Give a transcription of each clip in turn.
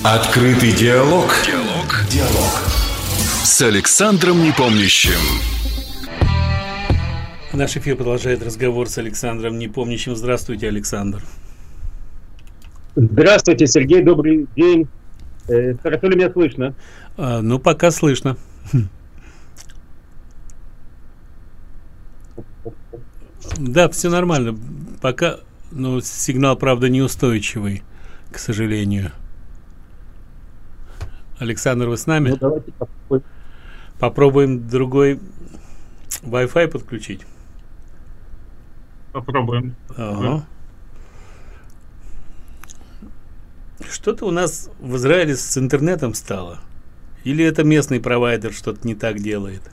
Открытый диалог. Диалог. С Александром Непомнящим. Наш эфир продолжает разговор с Александром Непомнящим. Здравствуйте, Александр. Здравствуйте, Сергей, добрый день. Хорошо ли меня слышно? Ну, пока слышно. Да, все нормально. Пока, но сигнал, правда, неустойчивый, к сожалению. Александр, вы с нами? Ну, давайте попробуем. Попробуем другой Wi-Fi подключить. Попробуем. Ага. Что-то у нас в Израиле с интернетом стало. Или это местный провайдер что-то не так делает?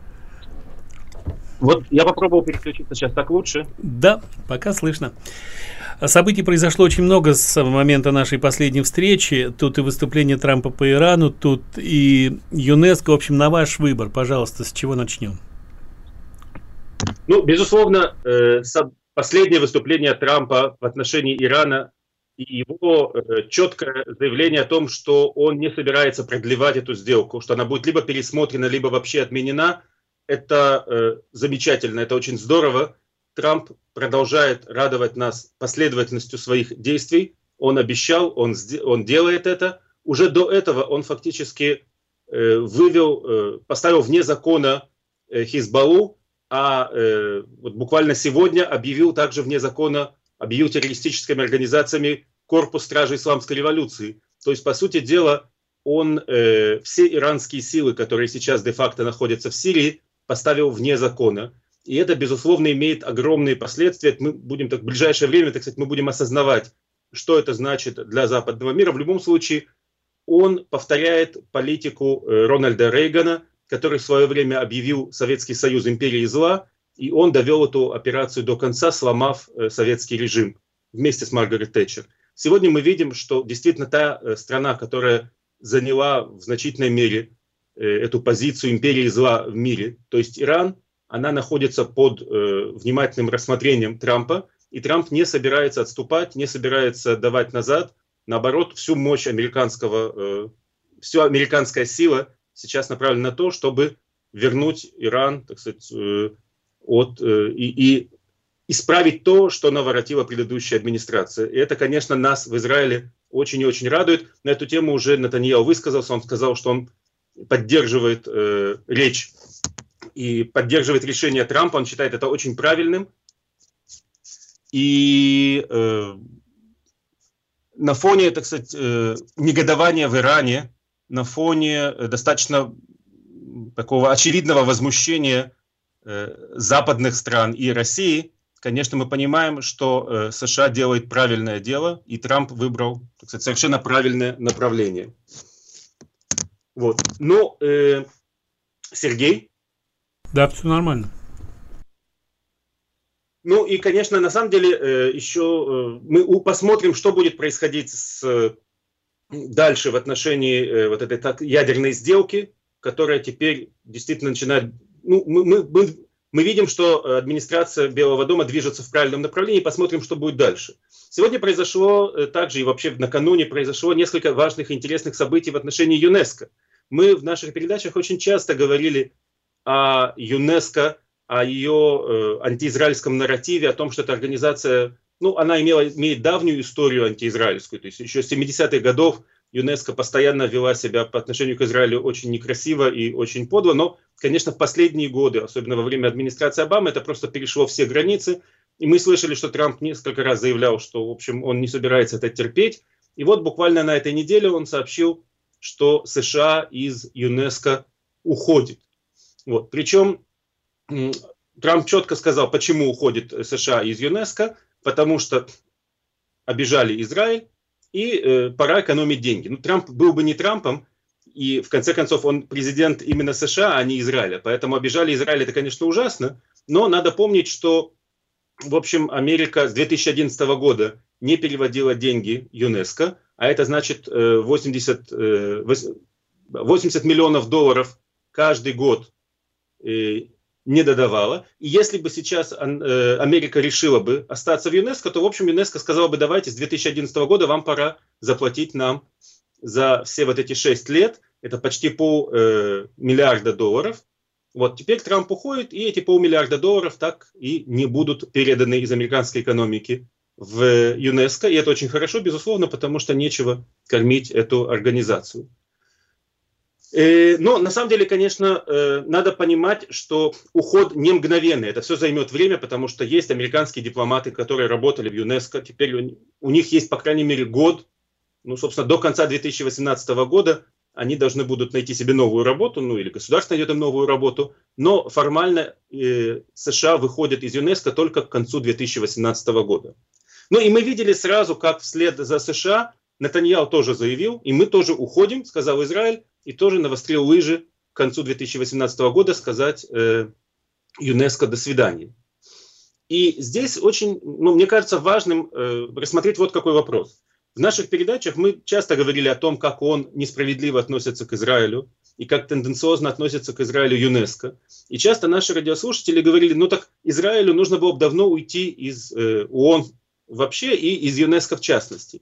Вот я попробовал переключиться сейчас, так лучше? Да, пока слышно. Событий произошло очень много с момента нашей последней встречи. Тут и выступление Трампа по Ирану, тут и ЮНЕСКО. В общем, на ваш выбор. Пожалуйста, с чего начнем? Ну, безусловно, последнее выступление Трампа в отношении Ирана и его четкое заявление о том, что он не собирается продлевать эту сделку, что она будет либо пересмотрена, либо вообще отменена, это замечательно, это очень здорово. Трамп продолжает радовать нас последовательностью своих действий. Он обещал, он делает это. Уже до этого он фактически поставил вне закона Хизбаллу, вот буквально сегодня объявил также вне закона, объявил террористическими организациями Корпус Стражей Исламской революции. То есть, по сути дела, он все иранские силы, которые сейчас де-факто находятся в Сирии, поставил вне закона. И это, безусловно, имеет огромные последствия. Мы будем в ближайшее время, так сказать, мы будем осознавать, что это значит для западного мира. В любом случае, он повторяет политику Рональда Рейгана, который в свое время объявил Советский Союз империей зла, и он довел эту операцию до конца, сломав советский режим вместе с Маргарет Тэтчер. Сегодня мы видим, что действительно та страна, которая заняла в значительной мере эту позицию империи зла в мире, то есть Иран, она находится под внимательным рассмотрением Трампа, и Трамп не собирается отступать, не собирается давать назад. Наоборот, всю мощь вся американская сила сейчас направлена на то, чтобы вернуть Иран, так сказать, и исправить то, что наворотила предыдущая администрация. И это, конечно, нас в Израиле очень и очень радует. На эту тему уже Нетаньяху высказался, он сказал, что он поддерживает речь и поддерживает решение Трампа, он считает это очень правильным. И на фоне, так сказать, негодования в Иране, на фоне достаточно такого очевидного возмущения западных стран и России, конечно, мы понимаем, что США делает правильное дело, и Трамп выбрал, так сказать, совершенно правильное направление. Вот. Ну, Сергей? Да, все нормально. Ну и, конечно, на самом деле еще мы посмотрим, что будет происходить дальше в отношении вот этой ядерной сделки, которая теперь действительно начинает... Ну, мы видим, что администрация Белого дома движется в правильном направлении, посмотрим, что будет дальше. Сегодня произошло также, и вообще накануне произошло несколько важных и интересных событий в отношении ЮНЕСКО. Мы в наших передачах очень часто говорили о ЮНЕСКО, о ее антиизраильском нарративе, о том, что эта организация, ну, она имеет давнюю историю антиизраильскую, то есть еще с 70-х годов ЮНЕСКО постоянно вела себя по отношению к Израилю очень некрасиво и очень подло, но, конечно, в последние годы, особенно во время администрации Обамы, это просто перешло все границы, и мы слышали, что Трамп несколько раз заявлял, что, в общем, он не собирается это терпеть, и вот буквально на этой неделе он сообщил, что США из ЮНЕСКО уходит. Вот. Причем Трамп четко сказал, почему уходит США из ЮНЕСКО, потому что обижали Израиль, и пора экономить деньги. Ну, Трамп был бы не Трампом, и в конце концов он президент именно США, а не Израиля. Поэтому обижали Израиль, это, конечно, ужасно, но надо помнить, что, в общем, Америка с 2011 года не переводила деньги ЮНЕСКО, а это значит 80 миллионов долларов каждый год не додавала. И если бы сейчас Америка решила бы остаться в ЮНЕСКО, то, в общем, ЮНЕСКО сказала бы, давайте с 2011 года вам пора заплатить нам за все вот эти 6 лет, это почти $500 миллиарда. Вот теперь Трамп уходит, и эти $500 миллиарда так и не будут переданы из американской экономики в ЮНЕСКО. И это очень хорошо, безусловно, потому что нечего кормить эту организацию. Но на самом деле, конечно, надо понимать, что уход не мгновенный. Это все займет время, потому что есть американские дипломаты, которые работали в ЮНЕСКО. Теперь у них есть, по крайней мере, год. Ну, собственно, до конца 2018 года они должны будут найти себе новую работу, ну или государство найдет им новую работу. Но формально США выходят из ЮНЕСКО только к концу 2018 года. Ну и мы видели сразу, как вслед за США Нетаньяху тоже заявил, и мы тоже уходим, сказал Израиль, и тоже навострил лыжи к концу 2018 года сказать ЮНЕСКО «до свидания». И здесь очень, мне кажется, важным рассмотреть вот какой вопрос. В наших передачах мы часто говорили о том, как он несправедливо относится к Израилю и как тенденциозно относится к Израилю ЮНЕСКО. И часто наши радиослушатели говорили, ну так Израилю нужно было бы давно уйти из ООН вообще и из ЮНЕСКО в частности.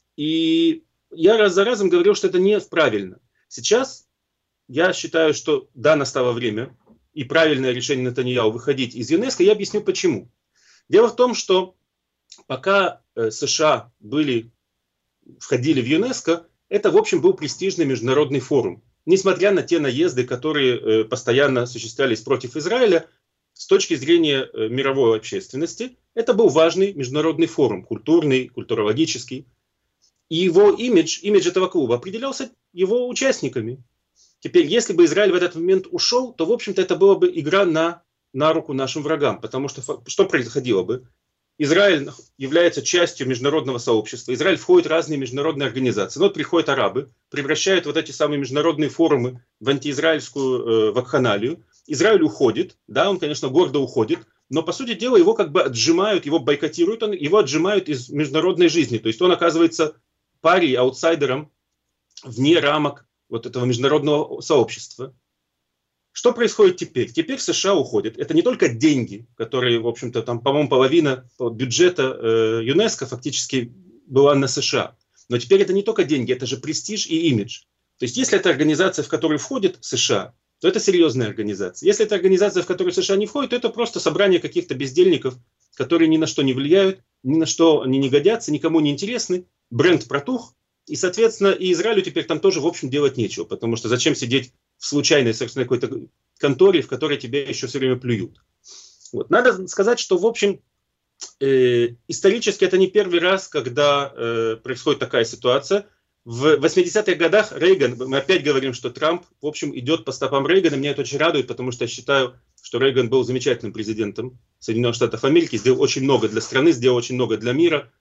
И я раз за разом говорил, что это неправильно. Сейчас я считаю, что да, настало время и правильное решение Нетаньяху выходить из ЮНЕСКО. Я объясню почему. Дело в том, что пока США входили в ЮНЕСКО, это, в общем, был престижный международный форум. Несмотря на те наезды, которые постоянно осуществлялись против Израиля, с точки зрения мировой общественности, это был важный международный форум, культурный, культурологический. И его имидж этого клуба определялся его участниками. Теперь, если бы Израиль в этот момент ушел, то, в общем-то, это была бы игра на руку нашим врагам. Потому что что происходило бы? Израиль является частью международного сообщества. Израиль входит в разные международные организации. Но вот приходят арабы, превращают вот эти самые международные форумы в антиизраильскую вакханалию. Израиль уходит, да, он, конечно, гордо уходит, но, по сути дела, его как бы отжимают, его бойкотируют, его отжимают из международной жизни. То есть он оказывается парией, аутсайдером вне рамок вот этого международного сообщества. Что происходит теперь? Теперь США уходят. Это не только деньги, которые, в общем-то, там, по-моему, половина бюджета ЮНЕСКО фактически была на США. Но теперь это не только деньги, это же престиж и имидж. То есть, если это организация, в которую входит США, то это серьезная организация. Если это организация, в которую США не входит, то это просто собрание каких-то бездельников, которые ни на что не влияют, ни на что они не годятся, никому не интересны. Бренд протух. И, соответственно, и Израилю теперь там тоже, в общем, делать нечего. Потому что зачем сидеть в случайной, собственно, какой-то конторе, в которой тебя еще все время плюют. Вот. Надо сказать, что, в общем, исторически это не первый раз, когда происходит такая ситуация. В 80-х годах Рейган, мы опять говорим, что Трамп, в общем, идет по стопам Рейгана. Меня это очень радует, потому что я считаю, что Рейган был замечательным президентом Соединенных Штатов Америки, сделал очень много для страны, сделал очень много для мира.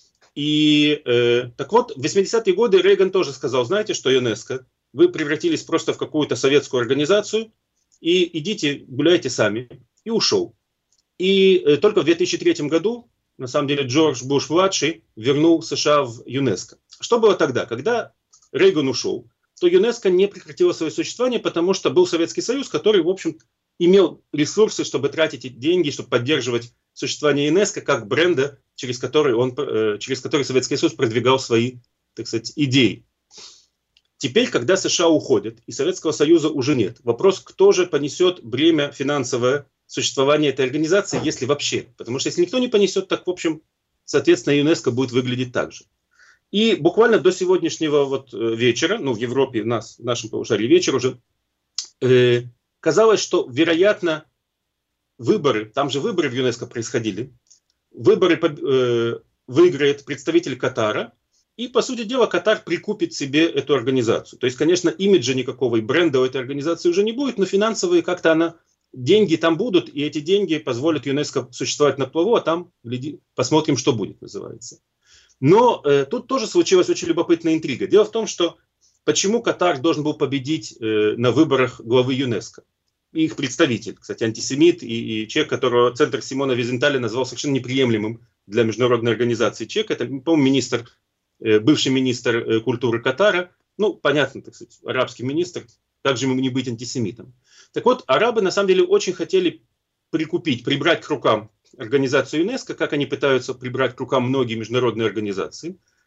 И так вот, в 80-е годы Рейган тоже сказал, знаете, что ЮНЕСКО, вы превратились просто в какую-то советскую организацию, и идите, гуляйте сами. И ушел. И только в 2003 году, на самом деле, Джордж Буш-младший вернул США в ЮНЕСКО. Что было тогда? Когда Рейган ушел, то ЮНЕСКО не прекратило свое существование, потому что был Советский Союз, который, в общем, имел ресурсы, чтобы тратить эти деньги, чтобы поддерживать существование ЮНЕСКО как бренда, через который Советский Союз продвигал свои, так сказать, идеи. Теперь, когда США уходят, и Советского Союза уже нет, вопрос, кто же понесет бремя финансовое существования этой организации, если вообще. Потому что если никто не понесет, так, в общем, соответственно, ЮНЕСКО будет выглядеть так же. И буквально до сегодняшнего вечера, в Европе, в нашем полушарии вечер уже, казалось, что, вероятно, выборы, там же выборы в ЮНЕСКО происходили, выборы выиграет представитель Катара, и, по сути дела, Катар прикупит себе эту организацию. То есть, конечно, имиджа никакого и бренда у этой организации уже не будет, но финансовые как-то деньги там будут, и эти деньги позволят ЮНЕСКО существовать на плаву, а там посмотрим, что будет, называется. Но тут тоже случилась очень любопытная интрига. Дело в том, что почему Катар должен был победить на выборах главы ЮНЕСКО? И их представитель, кстати, антисемит и человек, которого центр Симона Визенталя назвал совершенно неприемлемым для международной организации. Человек, это, по-моему, бывший министр культуры Катара, понятно, так сказать, арабский министр, также ему не быть антисемитом. Так вот, арабы на самом деле очень хотели прибрать к рукам организацию ЮНЕСКО, как они пытаются прибрать к рукам многие международные организации.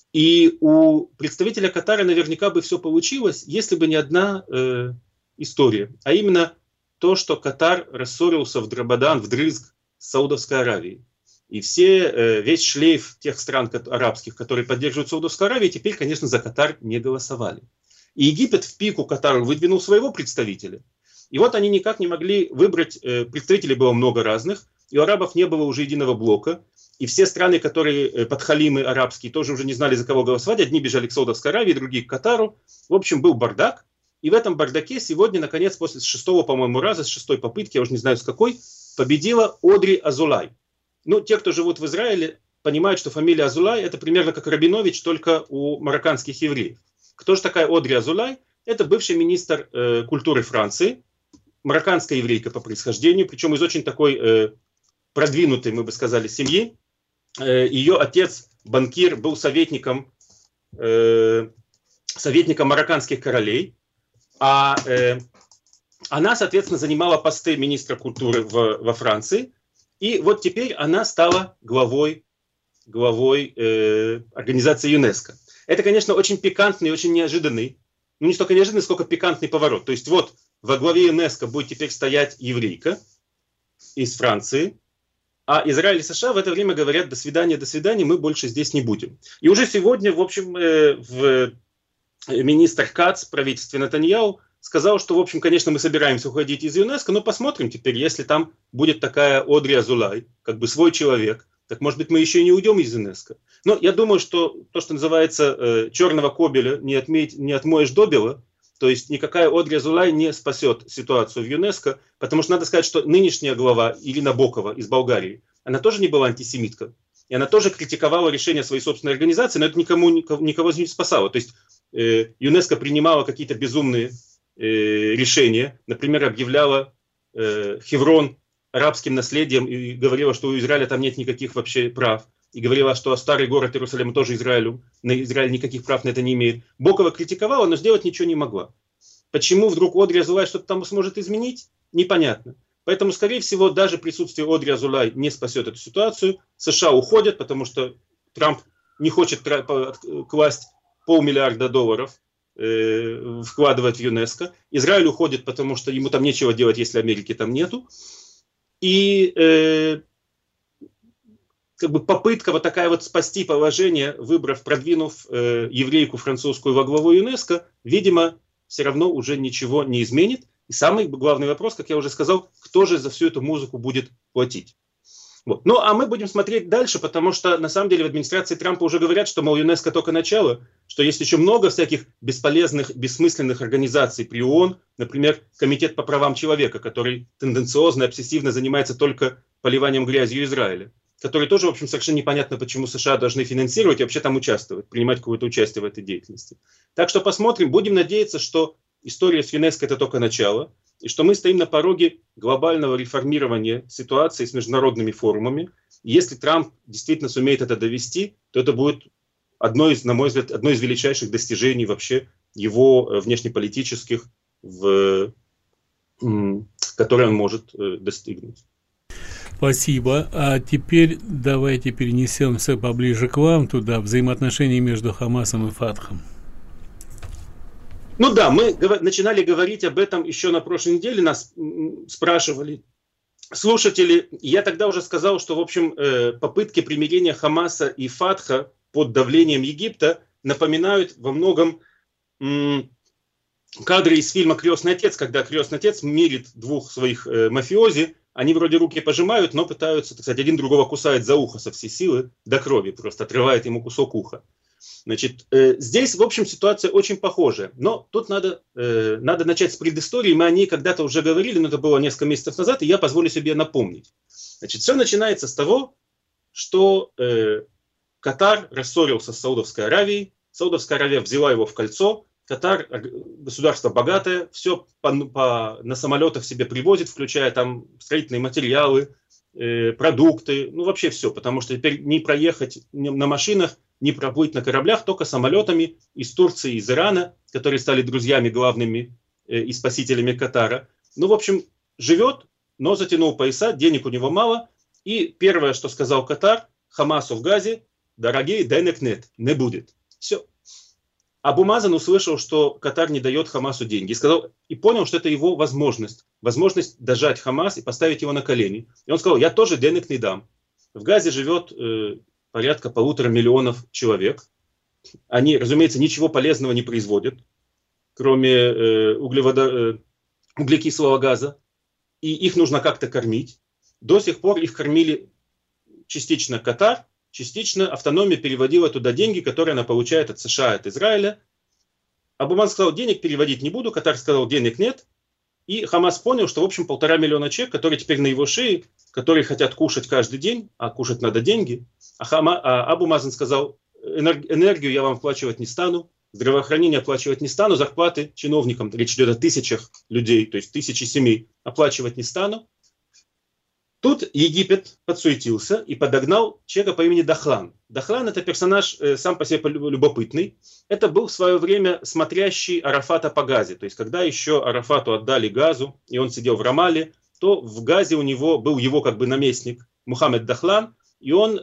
И у представителя Катара наверняка бы все получилось, если бы не одна история. А именно то, что Катар рассорился вдрызг с Саудовской Аравией. И весь шлейф тех стран арабских, которые поддерживают Саудовскую Аравию, теперь, конечно, за Катар не голосовали. И Египет в пику Катару выдвинул своего представителя. И вот они никак не могли выбрать, представителей было много разных, и у арабов не было уже единого блока. И все страны, которые подхалимы арабские, тоже уже не знали, за кого голосовать. Одни бежали к Саудовской Аравии, другие к Катару. В общем, был бардак. И в этом бардаке сегодня, наконец, после шестого, по-моему, раза, с шестой попытки, я уже не знаю с какой, победила Одри Азулай. Ну, те, кто живут в Израиле, понимают, что фамилия Азулай – это примерно как Рабинович, только у марокканских евреев. Кто же такая Одри Азулай? Это бывший министр культуры Франции, марокканская еврейка по происхождению, причем из очень такой продвинутой, мы бы сказали, семьи. Ее отец, банкир, был советником марокканских королей, а она, соответственно, занимала посты министра культуры во Франции, и вот теперь она стала главой организации ЮНЕСКО. Это, конечно, очень пикантный, очень неожиданный, ну не столько неожиданный, сколько пикантный поворот. То есть вот во главе ЮНЕСКО будет теперь стоять еврейка из Франции, а Израиль и США в это время говорят: до свидания, мы больше здесь не будем. И уже сегодня, в общем, министр Кац в правительстве Нетаньяху сказал, что, в общем, конечно, мы собираемся уходить из ЮНЕСКО, но посмотрим теперь, если там будет такая Одри Азулай, как бы свой человек, так, может быть, мы еще и не уйдем из ЮНЕСКО. Но я думаю, что то, что называется черного кобеля, не отмоешь добела. То есть никакая Одри Азулай не спасет ситуацию в ЮНЕСКО, потому что надо сказать, что нынешняя глава Ирина Бокова из Болгарии, она тоже не была антисемиткой. И она тоже критиковала решение своей собственной организации, но это никого не спасало. То есть ЮНЕСКО принимала какие-то безумные решения. Например, объявляла Хеврон арабским наследием и говорила, что у Израиля там нет никаких вообще прав. И говорила, что старый город Иерусалим тоже Израиль никаких прав на это не имеет. Бокова критиковала, но сделать ничего не могла. Почему вдруг Одри Азулай что-то там сможет изменить? Непонятно. Поэтому, скорее всего, даже присутствие Одри Азулай не спасет эту ситуацию. США уходят, потому что Трамп не хочет класть $500 миллиарда вкладывать в ЮНЕСКО. Израиль уходит, потому что ему там нечего делать, если Америки там нету. И как бы попытка вот такая вот спасти положение, продвинув еврейку французскую во главу ЮНЕСКО, видимо, все равно уже ничего не изменит. И самый главный вопрос, как я уже сказал, кто же за всю эту музыку будет платить? Вот. Ну, а мы будем смотреть дальше, потому что, на самом деле, в администрации Трампа уже говорят, что, мол, ЮНЕСКО только начало, что есть еще много всяких бесполезных, бессмысленных организаций при ООН, например, Комитет по правам человека, который тенденциозно, обсессивно занимается только поливанием грязью Израиля, который тоже, в общем, совершенно непонятно, почему США должны финансировать и вообще там участвовать, принимать какое-то участие в этой деятельности. Так что посмотрим, будем надеяться, что история с ЮНЕСКО – это только начало, и что мы стоим на пороге глобального реформирования ситуации с международными форумами. И если Трамп действительно сумеет это довести, то это будет одно из, на мой взгляд, одно из величайших достижений вообще его внешнеполитических, которые он может достигнуть. Спасибо. А теперь давайте перенесемся поближе к вам, туда, взаимоотношения между Хамасом и Фатхом. Ну да, мы начинали говорить об этом еще на прошлой неделе, нас спрашивали слушатели. Я тогда уже сказал, что, в общем, попытки примирения Хамаса и Фатха под давлением Египта напоминают во многом кадры из фильма «Крестный отец», когда крестный отец мирит двух своих мафиози. Они вроде руки пожимают, но пытаются, так сказать, один другого кусает за ухо со всей силы до крови, просто отрывает ему кусок уха. Значит, здесь, в общем, ситуация очень похожая. Но тут надо начать с предыстории. Мы о ней когда-то уже говорили, но это было несколько месяцев назад, и я позволю себе напомнить. Значит, все начинается с того, что Катар рассорился с Саудовской Аравией. Саудовская Аравия взяла его в кольцо. Катар, государство богатое, все на самолетах себе привозит, включая там строительные материалы, продукты, ну вообще все, потому что теперь не проехать на машинах, не проплыть на кораблях, только самолетами из Турции, из Ирана, которые стали друзьями главными и спасителями Катара. Ну, в общем, живет, но затянул пояса, денег у него мало. И первое, что сказал Катар Хамасу в Газе: дорогие, денег нет, не будет. Все. Абу Мазан услышал, что Катар не дает Хамасу деньги, и понял, что это его возможность дожать Хамас и поставить его на колени. И он сказал: я тоже денег не дам. В Газе живет порядка 1,5 миллиона человек. Они, разумеется, ничего полезного не производят, кроме углекислого газа. И их нужно как-то кормить. До сих пор их кормили частично Катар, частично автономия переводила туда деньги, которые она получает от США, от Израиля. Абу Мазан сказал: денег переводить не буду. Катар сказал: денег нет. И Хамас понял, что в общем 1,5 миллиона человек, которые теперь на его шее, которые хотят кушать каждый день, а кушать надо деньги. А Абу Мазан сказал: энергию я вам оплачивать не стану, здравоохранение оплачивать не стану, зарплаты чиновникам, речь идет о тысячах людей, то есть 1000 семей, оплачивать не стану. Тут Египет подсуетился и подогнал человека по имени Дахлан. Дахлан — это персонаж сам по себе любопытный. Это был в свое время смотрящий Арафата по Газе. То есть когда еще Арафату отдали Газу, и он сидел в Рамале, то в Газе у него был его как бы наместник Мухаммед Дахлан, и он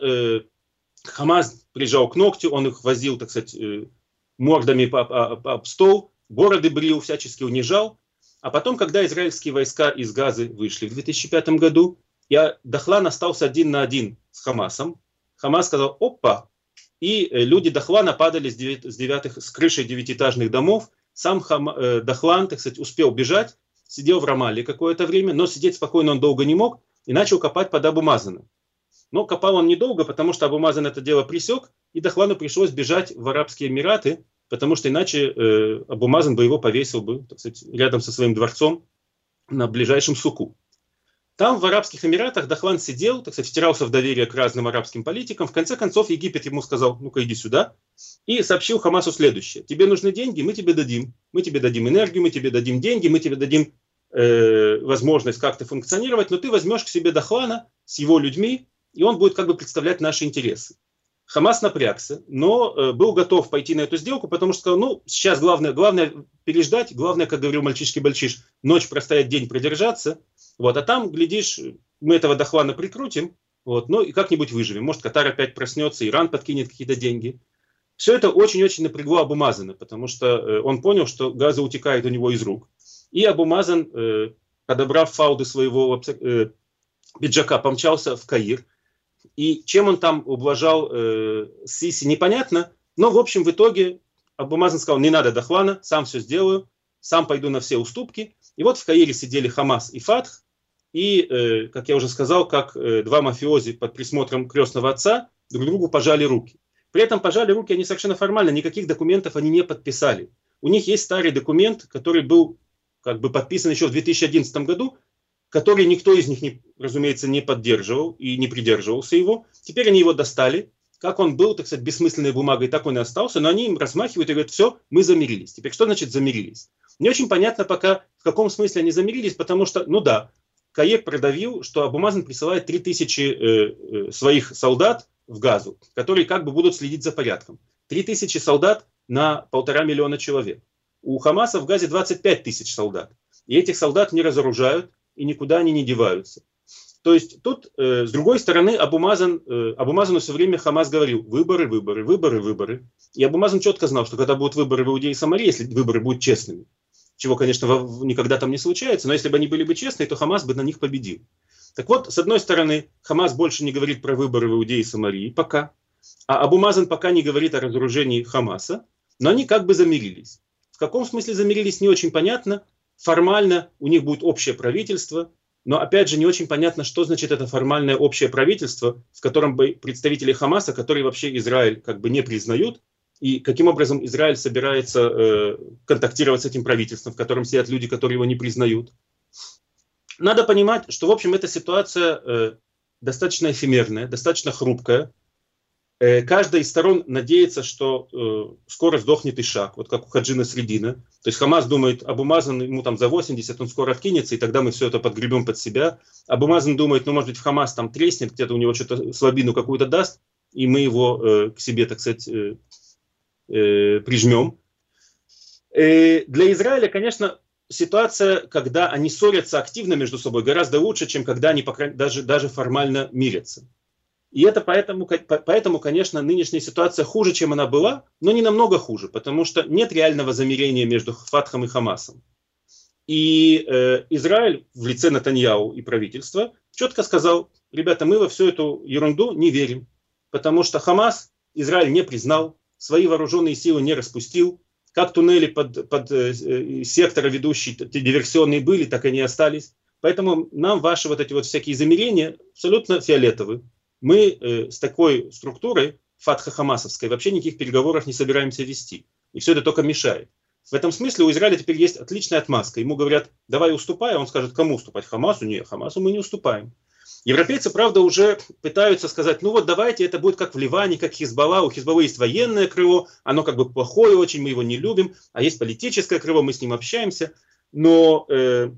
Хамас прижал к ногтю, он их возил, так сказать, мордами об стол, бороды брил, всячески унижал. А потом, когда израильские войска из Газы вышли в 2005 году, Дахлан остался 1 на 1 с Хамасом. Хамас сказал: опа! И люди Дахлана падали с крыши 9-этажных домов. Сам Дахлан, так сказать, успел бежать, сидел в Рамале какое-то время, но сидеть спокойно он долго не мог и начал копать под Абу Мазана. Но копал он недолго, потому что Абу Мазан это дело пресек, и Дахлану пришлось бежать в Арабские Эмираты, потому что иначе Абу Мазан бы его повесил бы, так сказать, рядом со своим дворцом на ближайшем суку. Там, в Арабских Эмиратах, Дахлан сидел, так сказать, втирался в доверие к разным арабским политикам. В конце концов, Египет ему сказал: ну-ка иди сюда. И сообщил Хамасу следующее: тебе нужны деньги, мы тебе дадим. Мы тебе дадим энергию, мы тебе дадим деньги, мы тебе дадим возможность как-то функционировать, но ты возьмешь к себе Дахлана с его людьми, и он будет как бы представлять наши интересы. Хамас напрягся, но был готов пойти на эту сделку, потому что сказал: ну, сейчас главное переждать, главное, как говорил мальчишки Бальчиш, ночь простоять, день продержаться. Вот, а там, глядишь, мы этого Дахлана прикрутим, вот, ну и как-нибудь выживем. Может, Катар опять проснется, Иран подкинет какие-то деньги. Все это очень-очень напрягло Абу Мазана, потому что он понял, что Газа утекает у него из рук. И Абу Мазан, подобрав фалды своего пиджака, помчался в Каир. И чем он там ублажал Сиси, непонятно. Но, в общем, в итоге Абу Мазан сказал: не надо Дахлана, сам все сделаю, сам пойду на все уступки. И вот в Каире сидели Хамас и Фатх. И, как я уже сказал, как два мафиози под присмотром крестного отца друг другу пожали руки. При этом пожали руки они совершенно формально, никаких документов они не подписали. У них есть старый документ, который был как бы подписан еще в 2011 году, который никто из них, разумеется, не поддерживал и не придерживался его. Теперь они его достали. Как он был, так сказать, бессмысленной бумагой, так он и остался. Но они им размахивают и говорят: все, мы замирились. Теперь что значит замирились? Не очень понятно пока, в каком смысле они замирились, потому что, ну да, Каир продавил, что Абу Мазан присылает 3000 своих солдат в Газу, которые как бы будут следить за порядком. 3000 солдат на 1,5 миллиона человек. У Хамаса в Газе 25 тысяч солдат. И этих солдат не разоружают, и никуда они не деваются. То есть тут, с другой стороны, Абу Мазану все время Хамас говорил: выборы, выборы, выборы, выборы. И Абу Мазан четко знал, что когда будут выборы в Иудее и Самарии, если выборы будут честными, чего, конечно, никогда там не случается, но если бы они были бы честные, то Хамас бы на них победил. Так вот, с одной стороны, Хамас больше не говорит про выборы в Иудее и Самарии пока, а Абу Мазан пока не говорит о разоружении Хамаса, но они как бы замирились. В каком смысле замирились, не очень понятно. Формально у них будет общее правительство, но опять же не очень понятно, что значит это формальное общее правительство, в котором бы представители Хамаса, которые вообще Израиль как бы не признают, и каким образом Израиль собирается контактировать с этим правительством, в котором сидят люди, которые его не признают. Надо понимать, что в общем эта ситуация достаточно эфемерная, достаточно хрупкая. Каждая из сторон надеется, что скоро сдохнет Ишак, вот как у Хаджи Насреддина. То есть Хамас думает: Абу Мазан, ему там за 80, он скоро откинется, и тогда мы все это подгребем под себя. Абу Мазан думает: ну, может быть, в Хамас там треснет, где-то у него что-то слабину какую-то даст, и мы его к себе, так сказать, прижмем. Для Израиля, конечно, ситуация, когда они ссорятся активно между собой, гораздо лучше, чем когда они даже формально мирятся. И это поэтому, конечно, нынешняя ситуация хуже, чем она была, но не намного хуже, потому что нет реального замирения между Фатхом и Хамасом. И Израиль в лице Нетаньяху и правительства четко сказал: ребята, мы во всю эту ерунду не верим, потому что Хамас Израиль не признал, свои вооруженные силы не распустил, как туннели под секторы ведущие диверсионные были, так и не остались. Поэтому нам ваши вот эти вот всякие замерения абсолютно фиолетовы. Мы с такой структурой фатхо-хамасовской вообще никаких переговоров не собираемся вести. И все это только мешает. В этом смысле у Израиля теперь есть отличная отмазка. Ему говорят: давай уступай, а он скажет: кому уступать? Хамасу? Нет, Хамасу мы не уступаем. Европейцы, правда, уже пытаются сказать: ну вот давайте, это будет как в Ливане, как Хизбалла. У Хизбаллы есть военное крыло, оно как бы плохое очень, мы его не любим, а есть политическое крыло, мы с ним общаемся. Но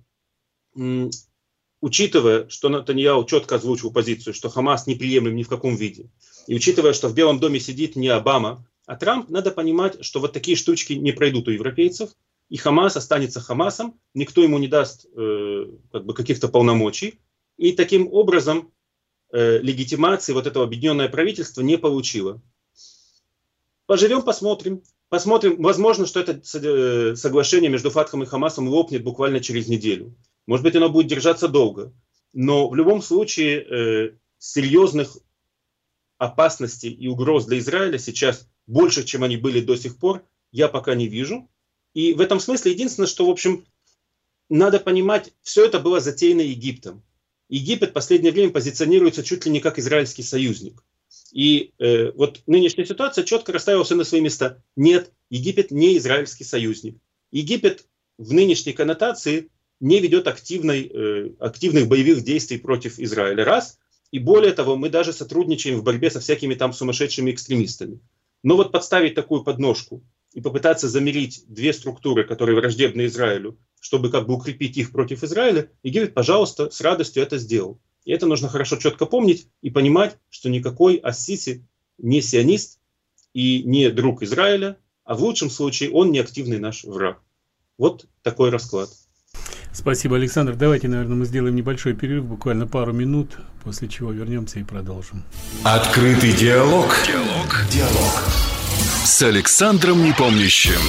учитывая, что Нетаньяху четко озвучил позицию, что Хамас неприемлем ни в каком виде, и учитывая, что в Белом доме сидит не Обама, а Трамп, надо понимать, что вот такие штучки не пройдут у европейцев, и Хамас останется Хамасом, никто ему не даст каких-то полномочий, и таким образом легитимации вот этого объединенное правительство не получило. Поживем, посмотрим. Посмотрим, возможно, что это соглашение между Фатхом и Хамасом лопнет буквально через неделю. Может быть, оно будет держаться долго. Но в любом случае серьезных опасностей и угроз для Израиля сейчас больше, чем они были до сих пор, я пока не вижу. И в этом смысле единственное, что, в общем, надо понимать, все это было затеяно Египтом. Египет в последнее время позиционируется чуть ли не как израильский союзник. И вот нынешняя ситуация четко расставила все на свои места. Нет, Египет не израильский союзник. Египет в нынешней коннотации не ведет активных боевых действий против Израиля. Раз. И более того, мы даже сотрудничаем в борьбе со всякими там сумасшедшими экстремистами. Но вот подставить такую подножку и попытаться замирить две структуры, которые враждебны Израилю, чтобы как бы укрепить их против Израиля, Египет, пожалуйста, с радостью это сделал. И это нужно хорошо четко помнить и понимать, что никакой ас-Сиси не сионист и не друг Израиля, а в лучшем случае он не активный наш враг. Вот такой расклад. Спасибо, Александр. Давайте, наверное, мы сделаем небольшой перерыв, буквально пару минут, после чего вернемся и продолжим. Открытый диалог. Диалог. С Александром Непомнящим.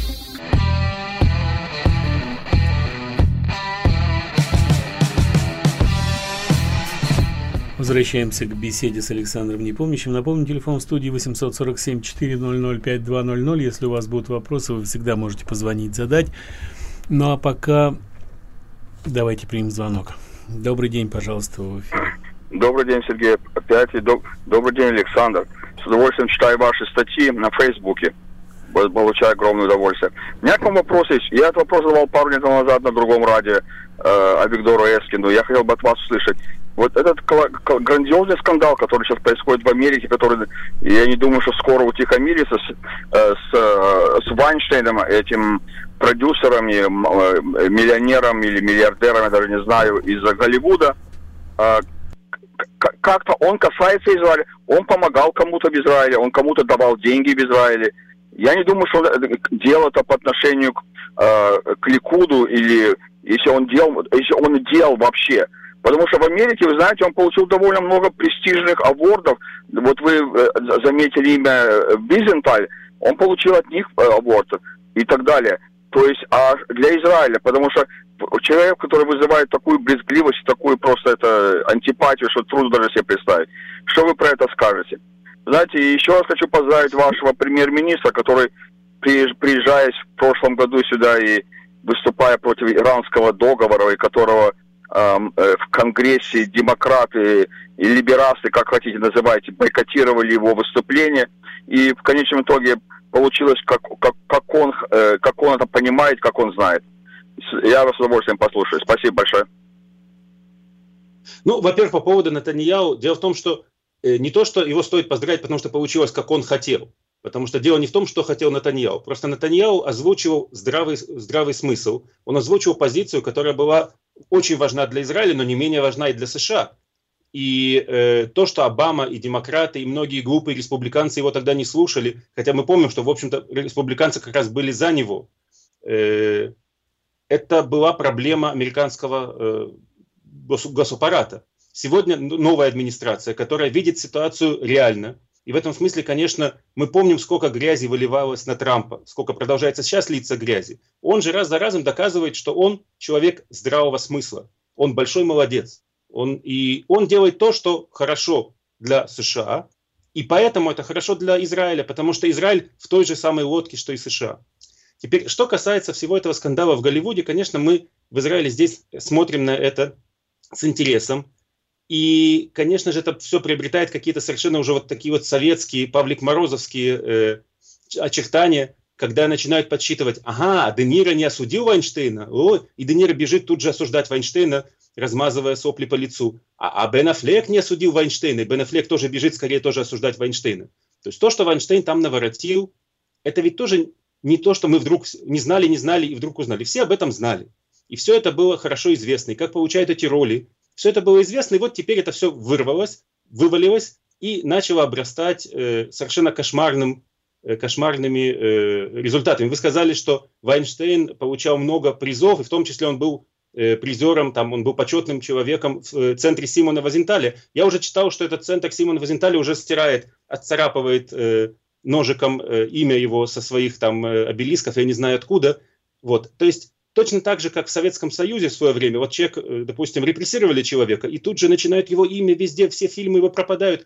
Возвращаемся к беседе с Александром Непомнящим. Напомню, телефон в студии 847-400-5200. Если у вас будут вопросы, вы всегда можете позвонить, задать. Ну а пока давайте примем звонок. Добрый день, пожалуйста, в эфире. Добрый день, Сергей. Опять добрый день, Александр. С удовольствием читаю ваши статьи на Фейсбуке. Получаю огромное удовольствие. У меня к вам вопрос есть. Я этот вопрос задавал пару лет назад на другом радио Авигдору Эскину. Я хотел бы от вас услышать. Вот этот грандиозный скандал, который сейчас происходит в Америке, который, я не думаю, что скоро утихомирится с Вайнштейном, этим продюсером, миллионером или миллиардером, я даже не знаю, из Голливуда. Как-то он касается Израиля, он помогал кому-то в Израиле, он кому-то давал деньги в Израиле. Я не думаю, что он делал это по отношению к Ликуду, или если он делал вообще. Потому что в Америке, вы знаете, он получил довольно много престижных авордов. Вот вы заметили имя Визенталь, он получил от них аворд и так далее. То есть, а для Израиля, потому что человек, который вызывает такую брезгливость, такую просто это антипатию, что трудно даже себе представить. Что вы про это скажете? Знаете, еще раз хочу поздравить вашего премьер-министра, который, приезжая в прошлом году сюда и выступая против иранского договора, и которого в Конгрессе демократы и либерасты, как хотите называйте, бойкотировали его выступление, и в конечном итоге получилось, как он это понимает, как он знает. Я вас с удовольствием послушаю. Спасибо большое. Ну, во-первых, по поводу Нетаньяху. Дело в том, что не то, что его стоит поздравить, потому что получилось, как он хотел. Потому что дело не в том, что хотел Нетаньяху. Просто Нетаньяху озвучивал здравый смысл. Он озвучивал позицию, которая была очень важна для Израиля, но не менее важна и для США. И то, что Обама и демократы, и многие глупые республиканцы его тогда не слушали, хотя мы помним, что, в общем-то, республиканцы как раз были за него, это была проблема американского госаппарата. сегодня новая администрация, которая видит ситуацию реально. И в этом смысле, конечно, мы помним, сколько грязи выливалось на Трампа, сколько продолжается сейчас литься грязи. Он же раз за разом доказывает, что он человек здравого смысла. Он большой молодец. Он делает то, что хорошо для США, и поэтому это хорошо для Израиля, потому что Израиль в той же самой лодке, что и США. Теперь, что касается всего этого скандала в Голливуде, конечно, мы в Израиле здесь смотрим на это с интересом. И, конечно же, это все приобретает какие-то совершенно уже вот такие вот советские, павлик-морозовские очертания, когда начинают подсчитывать, ага, Де Ниро не осудил Вайнштейна, и Де Ниро бежит тут же осуждать Вайнштейна, размазывая сопли по лицу. А Бен Аффлек не осудил Вайнштейна, и Бен Аффлек тоже бежит скорее тоже осуждать Вайнштейна. То есть то, что Вайнштейн там наворотил, это ведь тоже не то, что мы вдруг не знали и вдруг узнали. Все об этом знали. И все это было хорошо известно. И как получают эти роли, все это было известно. И вот теперь это все вывалилось и начало обрастать совершенно кошмарными результатами. Вы сказали, что Вайнштейн получал много призов, и в том числе он был призером, он был почетным человеком в центре Симона Визенталя. Я уже читал, что этот центр Симона Визенталя уже отцарапывает ножиком имя его со своих обелисков, я не знаю откуда. Вот. То есть точно так же, как в Советском Союзе в свое время, вот человек, допустим, репрессировали человека, и тут же начинают его имя везде, все фильмы его пропадают.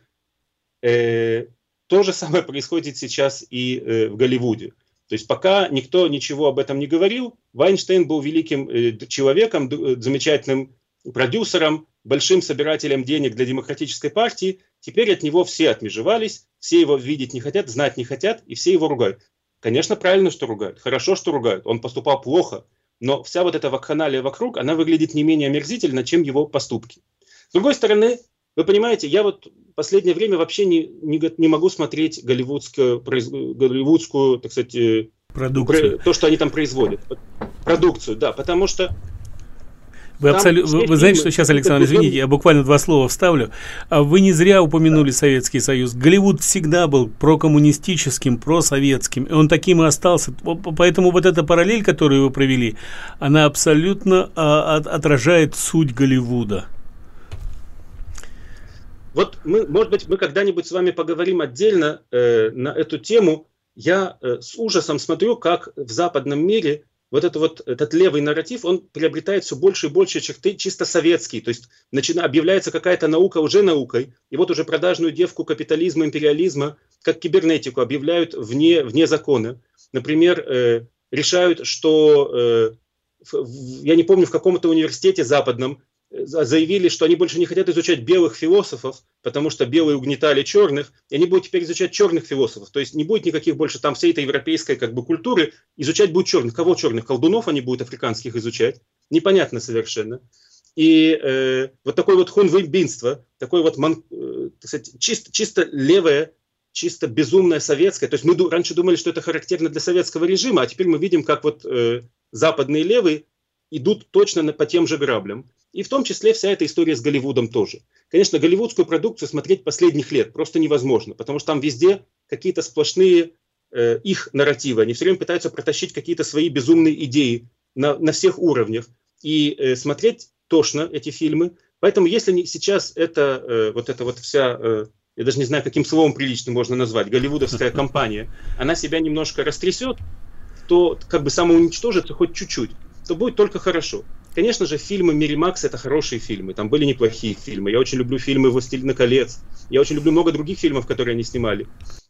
То же самое происходит сейчас и в Голливуде. То есть пока никто ничего об этом не говорил, Вайнштейн был великим человеком, замечательным продюсером, большим собирателем денег для демократической партии. Теперь от него все отмежевались, все его видеть не хотят, знать не хотят, и все его ругают. Конечно, правильно, что ругают, хорошо, что ругают, он поступал плохо, но вся вот эта вакханалия вокруг, она выглядит не менее омерзительно, чем его поступки. С другой стороны, вы понимаете, я вот в последнее время вообще не могу смотреть голливудскую, так сказать, продукцию. То, что они там производят. Продукцию, да, потому что... Вы знаете, что сейчас, Александр, извините, я буквально 2 слова вставлю. Вы не зря упомянули Советский Союз. Голливуд всегда был прокоммунистическим, просоветским, и он таким и остался. Поэтому вот эта параллель, которую вы провели, она абсолютно отражает суть Голливуда. Вот может быть, мы когда-нибудь с вами поговорим отдельно на эту тему. Я с ужасом смотрю, как в западном мире этот левый нарратив, он приобретает все больше и больше черты чисто советские. То есть объявляется какая-то наука уже наукой, и вот уже продажную девку капитализма, империализма, как кибернетику, объявляют вне закона. Например, решают, что, я не помню, в каком-то университете западном, заявили, что они больше не хотят изучать белых философов, потому что белые угнетали черных, и они будут теперь изучать черных философов. То есть не будет никаких больше там всей этой европейской культуры, изучать будут черных. Кого черных? Колдунов они будут африканских изучать? Непонятно совершенно. И вот такое вот хунвейбинство, такое вот, так сказать, чисто левое, чисто безумное советское. То есть мы раньше думали, что это характерно для советского режима, а теперь мы видим, как вот западные левые идут точно по тем же граблям. И в том числе вся эта история с Голливудом тоже. Конечно, голливудскую продукцию смотреть последних лет просто невозможно, потому что там везде какие-то сплошные их нарративы. Они все время пытаются протащить какие-то свои безумные идеи на всех уровнях. И смотреть тошно эти фильмы. Поэтому если сейчас эта вся, я даже не знаю, каким словом приличным можно назвать, голливудовская компания, она себя немножко растрясет, то как бы самоуничтожится хоть чуть-чуть, то будет только хорошо. Конечно же, фильмы Миримакс — это хорошие фильмы, там были неплохие фильмы. Я очень люблю фильмы «Властелина колец», я очень люблю много других фильмов, которые они снимали.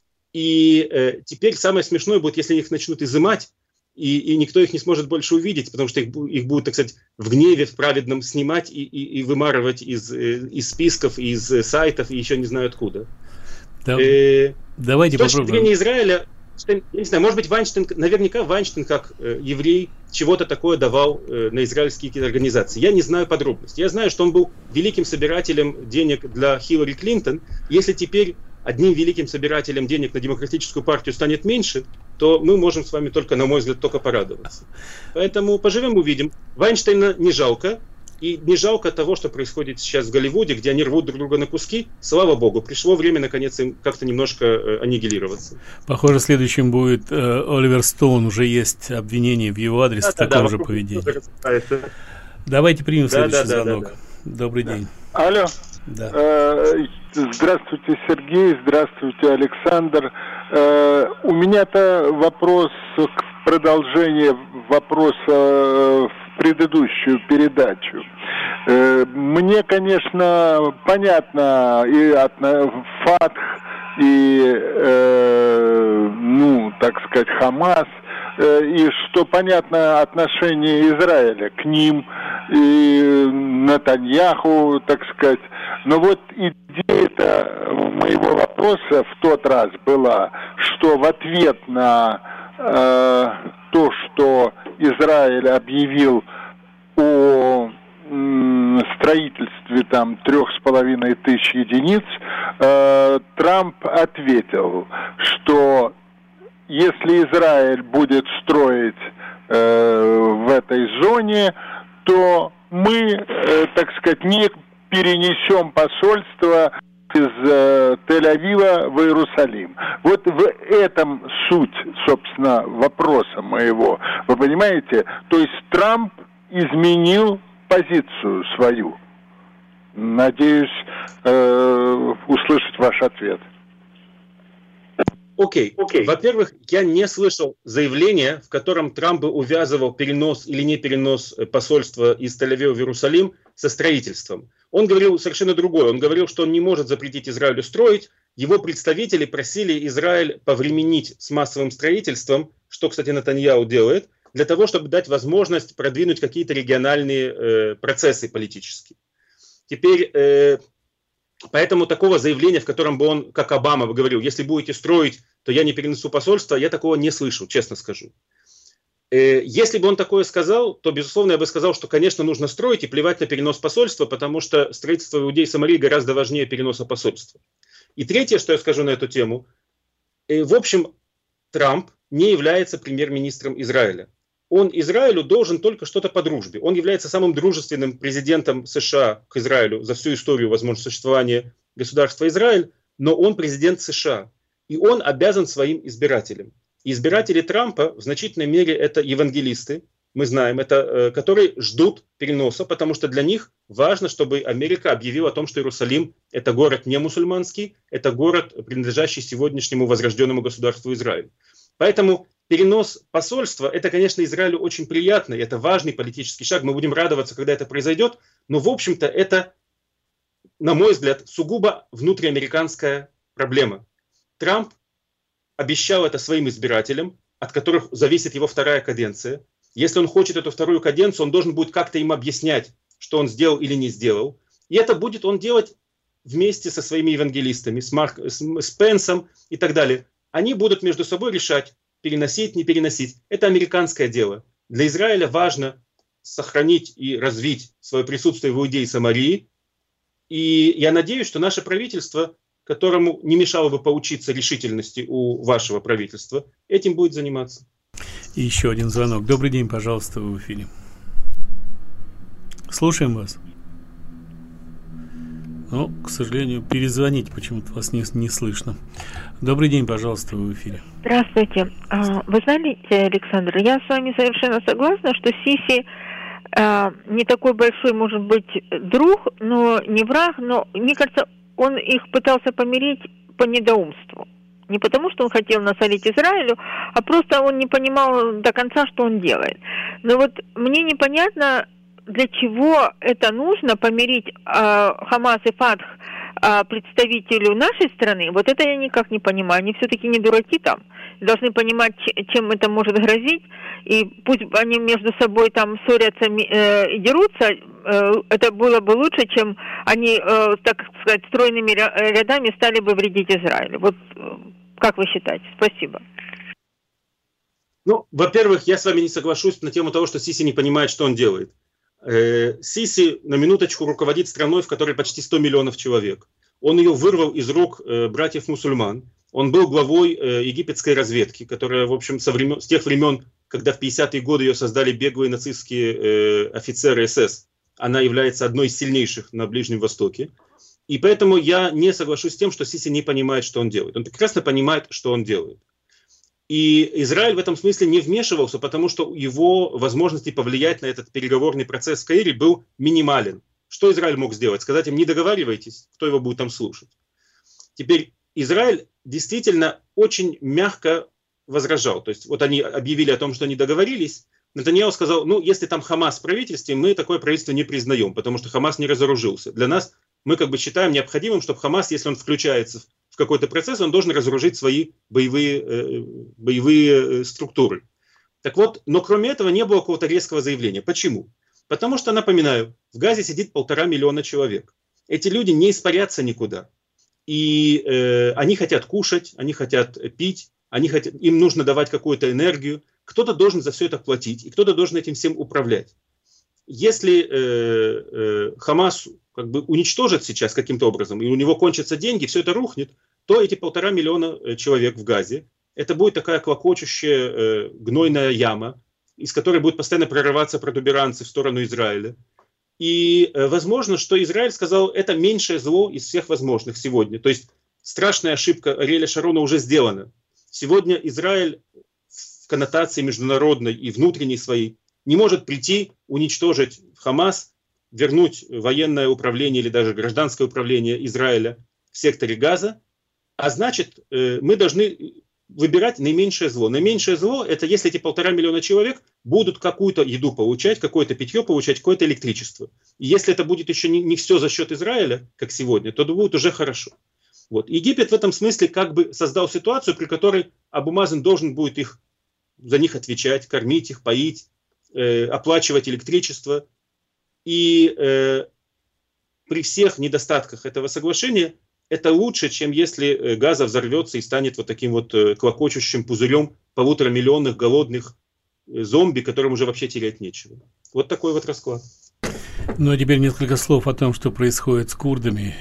И теперь самое смешное будет, если их начнут изымать, и никто их не сможет больше увидеть, потому что их будут, так сказать, в гневе, в праведном снимать и вымарывать из списков, из сайтов, и еще не знаю откуда. Да. Давайте попробуем. С точки зрения Израиля, я не знаю, может быть, наверняка Вайнштейн, как еврей, чего-то такое давал на израильские какие-то организации. Я не знаю подробностей. Я знаю, что он был великим собирателем денег для Хиллари Клинтон. Если теперь одним великим собирателем денег на демократическую партию станет меньше, то мы можем с вами только, на мой взгляд, только порадоваться. Поэтому поживем, увидим. Вайнштейна не жалко. И не жалко того, что происходит сейчас в Голливуде, где они рвут друг друга на куски. Слава богу, пришло время, наконец, им как-то немножко аннигилироваться. Похоже, следующим будет Оливер Стоун. Уже есть обвинение в его адрес в таком же поведении. Давайте примем следующий звонок. Добрый день. Алло. Да. Здравствуйте, Сергей, здравствуйте, Александр. У меня-то вопрос в продолжение вопроса в предыдущую передачу. Мне, конечно, понятно и Фатх, и, так сказать, Хамас, и что понятно отношение Израиля к ним, и Нетаньяху, так сказать. Но вот идея моего вопроса в тот раз была, что в ответ на то, что Израиль объявил о строительстве там 3500 единиц, Трамп ответил, что если Израиль будет строить в этой зоне, то мы, так сказать, не перенесем посольство из Тель-Авива в Иерусалим. Вот в этом суть, собственно, вопроса моего. Вы понимаете? То есть Трамп изменил позицию свою. Надеюсь услышать ваш ответ. Окей. Во-первых, я не слышал заявления, в котором Трамп бы увязывал перенос или не перенос посольства из Тель-Авива в Иерусалим со строительством. Он говорил совершенно другое. Он говорил, что он не может запретить Израилю строить. Его представители просили Израиль повременить с массовым строительством, что, кстати, Нетаньяху делает, для того, чтобы дать возможность продвинуть какие-то региональные процессы политические. Теперь, поэтому такого заявления, в котором бы он, как Обама, говорил, если будете строить, то я не перенесу посольство, я такого не слышал, честно скажу. Если бы он такое сказал, то, безусловно, я бы сказал, что, конечно, нужно строить и плевать на перенос посольства, потому что строительство Иудеи и Самарии гораздо важнее переноса посольства. И третье, что я скажу на эту тему. В общем, Трамп не является премьер-министром Израиля. Он Израилю должен только что-то по дружбе. Он является самым дружественным президентом США к Израилю за всю историю возможного существования государства Израиль, но он президент США. И он обязан своим избирателям. Избиратели Трампа в значительной мере это евангелисты, мы знаем, это, которые ждут переноса, потому что для них важно, чтобы Америка объявила о том, что Иерусалим – это город не мусульманский, это город, принадлежащий сегодняшнему возрожденному государству Израиль. Поэтому перенос посольства – это, конечно, Израилю очень приятно, и это важный политический шаг, мы будем радоваться, когда это произойдет, но, в общем-то, это, на мой взгляд, сугубо внутриамериканская проблема. Трамп обещал это своим избирателям, от которых зависит его вторая каденция. Если он хочет эту вторую каденцию, он должен будет как-то им объяснять, что он сделал или не сделал. И это будет он делать вместе со своими евангелистами, с Пенсом и так далее. Они будут между собой решать, переносить, не переносить. Это американское дело. Для Израиля важно сохранить и развить свое присутствие в Иудее и Самарии. И я надеюсь, что наше правительство, которому не мешало бы поучиться решительности у вашего правительства, этим будет заниматься. И еще один звонок. Добрый день, пожалуйста, вы в эфире. Слушаем вас. Но, к сожалению, перезвонить почему-то вас не слышно. Добрый день, пожалуйста, вы в эфире. Здравствуйте. Вы знаете, Александр, я с вами совершенно согласна, что Сиси не такой большой, может быть, друг, но не враг, но, мне кажется, он их пытался помирить по недоумству. Не потому, что он хотел насолить Израилю, а просто он не понимал до конца, что он делает. Но вот мне непонятно, для чего это нужно, помирить Хамас и Фатх представителю нашей страны. Вот это я никак не понимаю. Они все-таки не дураки там. Должны понимать, чем это может грозить. И пусть они между собой там ссорятся и дерутся, это было бы лучше, чем они, так сказать, стройными рядами стали бы вредить Израилю. Вот как вы считаете? Спасибо. Ну, во-первых, я с вами не соглашусь на тему того, что Сиси не понимает, что он делает. Сиси, на минуточку, руководит страной, в которой почти 100 миллионов человек. Он ее вырвал из рук братьев-мусульман. Он был главой египетской разведки, которая, в общем, с тех времен, когда в 50-е годы ее создали беглые нацистские офицеры СС, она является одной из сильнейших на Ближнем Востоке. И поэтому я не соглашусь с тем, что Сиси не понимает, что он делает. Он прекрасно понимает, что он делает. И Израиль в этом смысле не вмешивался, потому что его возможности повлиять на этот переговорный процесс в Каире был минимален. Что Израиль мог сделать? Сказать им: не договаривайтесь, кто его будет там слушать. Теперь Израиль действительно очень мягко возражал. То есть вот они объявили о том, что они договорились. Нетаньяху сказал: ну, если там Хамас в правительстве, мы такое правительство не признаем, потому что Хамас не разоружился. Для нас, мы как бы считаем необходимым, чтобы Хамас, если он включается в какой-то процесс, он должен разоружить свои боевые структуры. Так вот, но кроме этого не было какого-то резкого заявления. Почему? Потому что, напоминаю, в Газе сидит 1,5 миллиона человек. Эти люди не испарятся никуда. И они хотят кушать, они хотят пить, им нужно давать какую-то энергию. Кто-то должен за все это платить, и кто-то должен этим всем управлять. Если Хамас как бы уничтожит сейчас каким-то образом, и у него кончатся деньги, все это рухнет, то эти 1,5 миллиона человек в Газе, это будет такая клокочущая гнойная яма, из которой будут постоянно прорываться протуберанцы в сторону Израиля. И возможно, что Израиль сказал: это меньшее зло из всех возможных сегодня. То есть страшная ошибка Ариэля Шарона уже сделана. Сегодня Израиль в коннотации международной и внутренней своей не может прийти, уничтожить Хамас, вернуть военное управление или даже гражданское управление Израиля в секторе Газа. А значит, мы должны выбирать наименьшее зло. Наименьшее зло — это если эти 1,5 миллиона человек будут какую-то еду получать, какое-то питье получать, какое-то электричество. И если это будет еще не все за счет Израиля, как сегодня, то будет уже хорошо. Вот. Египет в этом смысле как бы создал ситуацию, при которой Абу Мазен должен будет за них отвечать, кормить их, поить, оплачивать электричество. И при всех недостатках этого соглашения это лучше, чем если Газа взорвется и станет вот таким вот клокочущим пузырем 1,5 миллиона голодных зомби, которым уже вообще терять нечего. Вот такой вот расклад. Ну а теперь несколько слов о том, что происходит с курдами.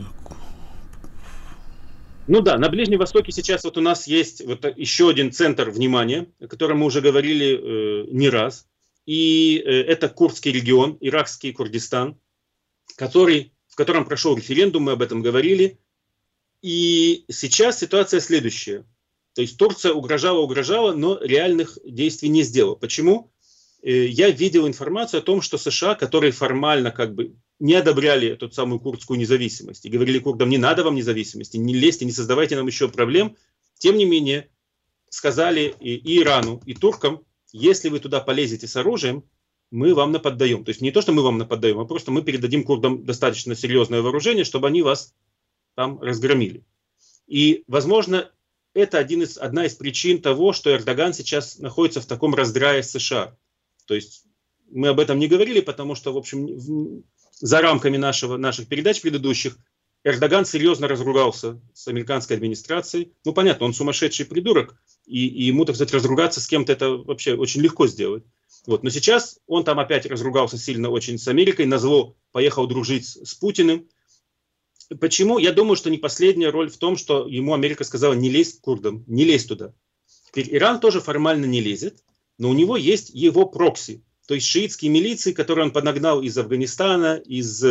Ну да, на Ближнем Востоке сейчас вот у нас есть вот еще один центр внимания, о котором мы уже говорили не раз. И это курдский регион, иракский Курдистан, в котором прошел референдум, мы об этом говорили. И сейчас ситуация следующая. То есть Турция угрожала, но реальных действий не сделала. Почему? Я видел информацию о том, что США, которые формально как бы не одобряли эту самую курдскую независимость и говорили курдам: не надо вам независимости, не лезьте, не создавайте нам еще проблем, тем не менее сказали и Ирану, и туркам: если вы туда полезете с оружием, мы вам наподдаем. То есть не то, что мы вам наподдаем, а просто мы передадим курдам достаточно серьезное вооружение, чтобы они вас там разгромили. И, возможно, это одна из причин того, что Эрдоган сейчас находится в таком раздрае с США. То есть мы об этом не говорили, потому что, в общем, за рамками наших передач предыдущих Эрдоган серьезно разругался с американской администрацией. Ну, понятно, он сумасшедший придурок, и ему, так сказать, разругаться с кем-то это вообще очень легко сделать. Вот. Но сейчас он там опять разругался сильно очень с Америкой, назло поехал дружить с Путиным. Почему? Я думаю, что не последняя роль в том, что ему Америка сказала: не лезь к курдам, не лезь туда. Теперь Иран тоже формально не лезет, но у него есть его прокси, то есть шиитские милиции, которые он подогнал из Афганистана, из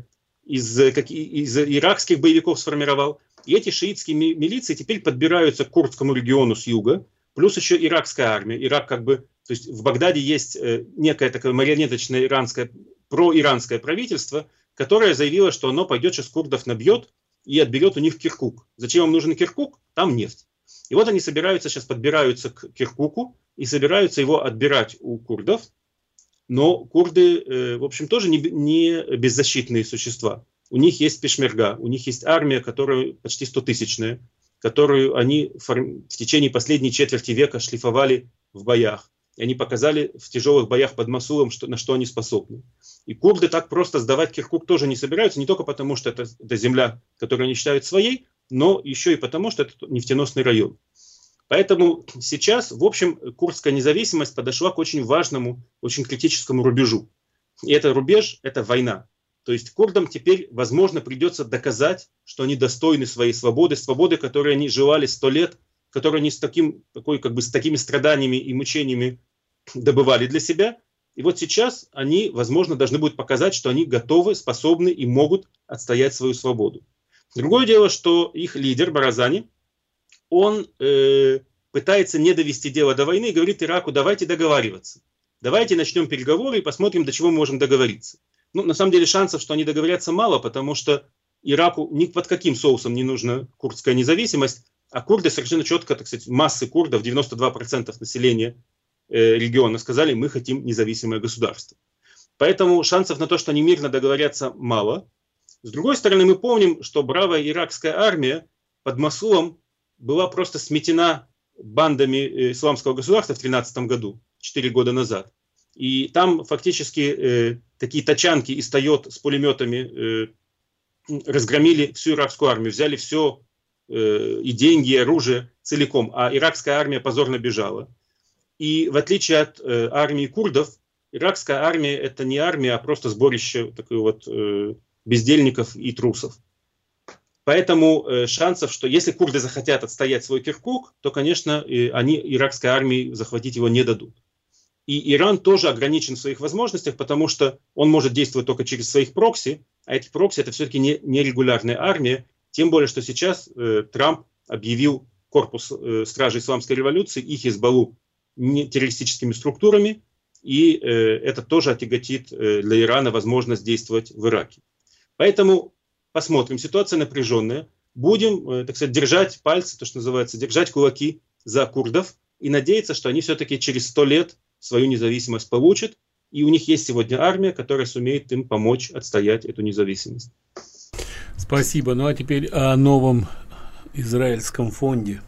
иракских боевиков сформировал. И эти шиитские милиции теперь подбираются к курдскому региону с юга, плюс еще иракская армия. Ирак как бы, то есть в Багдаде есть некое такое марионеточное проиранское правительство, которое заявило, что оно пойдет сейчас курдов набьет и отберет у них Киркук. Зачем вам нужен Киркук? Там нефть. И вот они сейчас подбираются к Киркуку и собираются его отбирать у курдов. Но курды, в общем, тоже не беззащитные существа. У них есть пешмерга, у них есть армия, которая почти 100-тысячная, которую они в течение последней четверти века шлифовали в боях. И они показали в тяжелых боях под Мосулом, на что они способны. И курды так просто сдавать Киркук тоже не собираются, не только потому, что это земля, которую они считают своей, но еще и потому, что это нефтеносный район. Поэтому сейчас, в общем, курдская независимость подошла к очень важному, очень критическому рубежу. И этот рубеж – это война. То есть курдам теперь, возможно, придется доказать, что они достойны своей свободы, которой они желали 100 лет, которую они с такими страданиями и мучениями добывали для себя. И вот сейчас они, возможно, должны будут показать, что они готовы, способны и могут отстоять свою свободу. Другое дело, что их лидер Барзани, он пытается не довести дело до войны и говорит Ираку: давайте договариваться. Давайте начнем переговоры и посмотрим, до чего мы можем договориться. Ну, на самом деле шансов, что они договорятся, мало, потому что Ираку ни под каким соусом не нужна курдская независимость, а курды совершенно четко, так сказать, массы курдов, 92% населения региона сказали, мы хотим независимое государство. Поэтому шансов на то, что они мирно договорятся, мало. С другой стороны, мы помним, что бравая иракская армия под Мосулом была просто сметена бандами исламского государства в 2013 году, 4 года назад. И там фактически такие тачанки из Тойот с пулеметами разгромили всю иракскую армию, взяли все, и деньги, и оружие целиком, а иракская армия позорно бежала. И в отличие от армии курдов, иракская армия это не армия, а просто сборище такой вот бездельников и трусов. Поэтому шансов, что если курды захотят отстоять свой Киркук, то, конечно, они иракской армии захватить его не дадут. И Иран тоже ограничен в своих возможностях, потому что он может действовать только через своих прокси, а эти прокси это все-таки не регулярная армия, тем более, что сейчас Трамп объявил корпус стражей исламской революции и Хизбаллу террористическими структурами, и это тоже отяготит для Ирана возможность действовать в Ираке. Поэтому посмотрим, ситуация напряженная, будем, так сказать, держать пальцы, то, что называется, держать кулаки за курдов и надеяться, что они все-таки через 100 лет свою независимость получат, и у них есть сегодня армия, которая сумеет им помочь отстоять эту независимость. Спасибо. Ну а теперь о новом израильском фонде.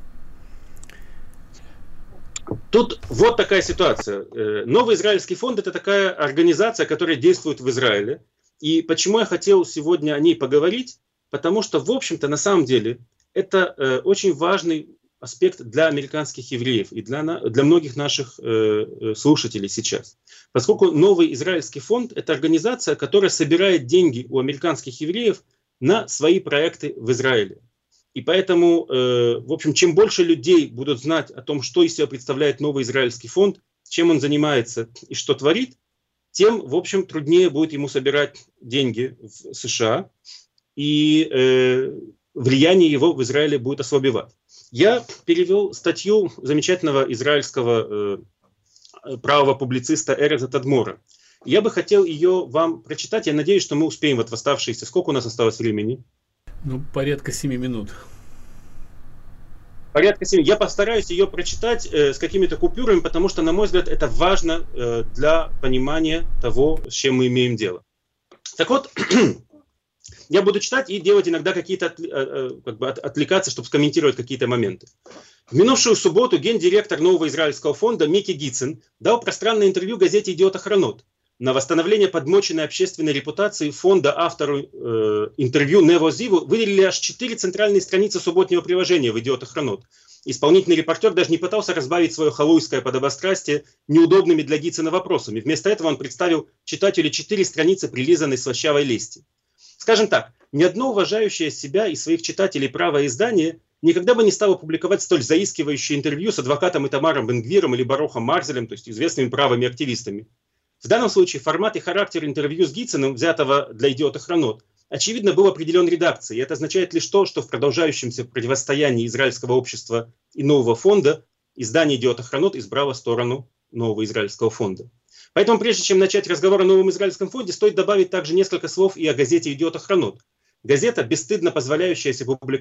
Тут вот такая ситуация. Новый израильский фонд – это такая организация, которая действует в Израиле. И почему я хотел сегодня о ней поговорить? Потому что, в общем-то, на самом деле, это очень важный аспект для американских евреев и для многих наших слушателей сейчас. Поскольку новый израильский фонд – это организация, которая собирает деньги у американских евреев на свои проекты в Израиле. И поэтому, в общем, чем больше людей будут знать о том, что из себя представляет новый израильский фонд, чем он занимается и что творит, тем, в общем, труднее будет ему собирать деньги в США, и влияние его в Израиле будет ослабевать. Я перевел статью замечательного израильского правого публициста Эреза Тадмора. Я бы хотел ее вам прочитать. Я надеюсь, что мы успеем вот в оставшиеся... Сколько у нас осталось времени? Ну, порядка 7 минут. Порядка 7. Я постараюсь ее прочитать с какими-то купюрами, потому что, на мой взгляд, это важно для понимания того, с чем мы имеем дело. Так вот, я буду читать и делать иногда какие-то отвлекаться, чтобы скомментировать какие-то моменты. В минувшую субботу гендиректор нового израильского фонда Мики Гицин дал пространное интервью газете «Идиот Охранот». На восстановление подмоченной общественной репутации фонда автору интервью Нево Зиву выделили аж 4 центральные страницы субботнего приложения в «Идиот Охранот». Исполнительный репортер даже не пытался разбавить свое халуйское подобострастие неудобными для Гицина вопросами. Вместо этого он представил читателю 4 страницы прилизанной слащавой лести. Скажем так, ни одно уважающее себя и своих читателей правое издание никогда бы не стало публиковать столь заискивающее интервью с адвокатом Итамаром Бен-Гвиром или Барухом Марзелем, то есть известными правыми активистами. В данном случае формат и характер интервью с Гициным, взятого для «Идиот Охранот», очевидно, был определен редакцией. И это означает лишь то, что в продолжающемся противостоянии израильского общества и нового фонда издание «Идиот Охранот» избрало сторону нового израильского фонда. Поэтому прежде чем начать разговор о новом израильском фонде, стоит добавить также несколько слов и о газете «Идиот Охранот». Газета, бесстыдно позволяющая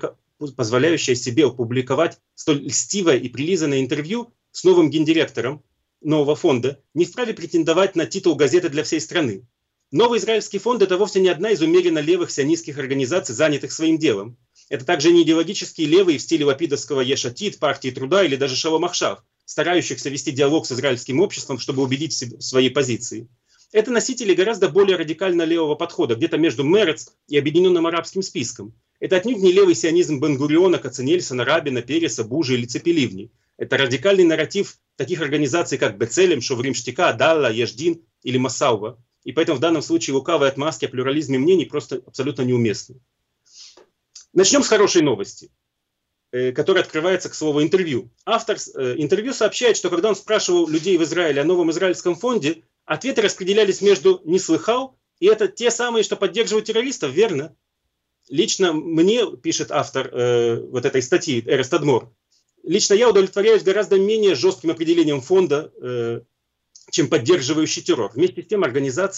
себе опубликовать столь льстивое и прилизанное интервью с новым гендиректором нового фонда, не вправе претендовать на титул газеты для всей страны. Новый израильский фонд – это вовсе не одна из умеренно левых сионистских организаций, занятых своим делом. Это также не идеологические левые в стиле лапидовского Еш-Атид, партии труда или даже Шалом Ахшав, старающихся вести диалог с израильским обществом, чтобы убедить в своей позиции. Это носители гораздо более радикально левого подхода, где-то между Мерец и Объединенным арабским списком. Это отнюдь не левый сионизм Бен-Гуриона, Кацанельсона, Рабина, Переса, Бужи или Цепеливни. Это радикальный нарратив таких организаций, как Бецелем, Шоврим Штика, Далла, Ешдин или Масаува. И поэтому в данном случае лукавые отмазки о плюрализме мнений просто абсолютно неуместны. Начнем с хорошей новости, которая открывается к слову интервью. Автор интервью сообщает, что когда он спрашивал людей в Израиле о новом израильском фонде, ответы распределялись между «не слыхал» и «это те самые, что поддерживают террористов», верно? Лично мне, пишет автор вот этой статьи, Эрес Тадмор, лично я удовлетворяюсь гораздо менее жестким определением фонда, чем поддерживающий террор. Вместе с тем организация,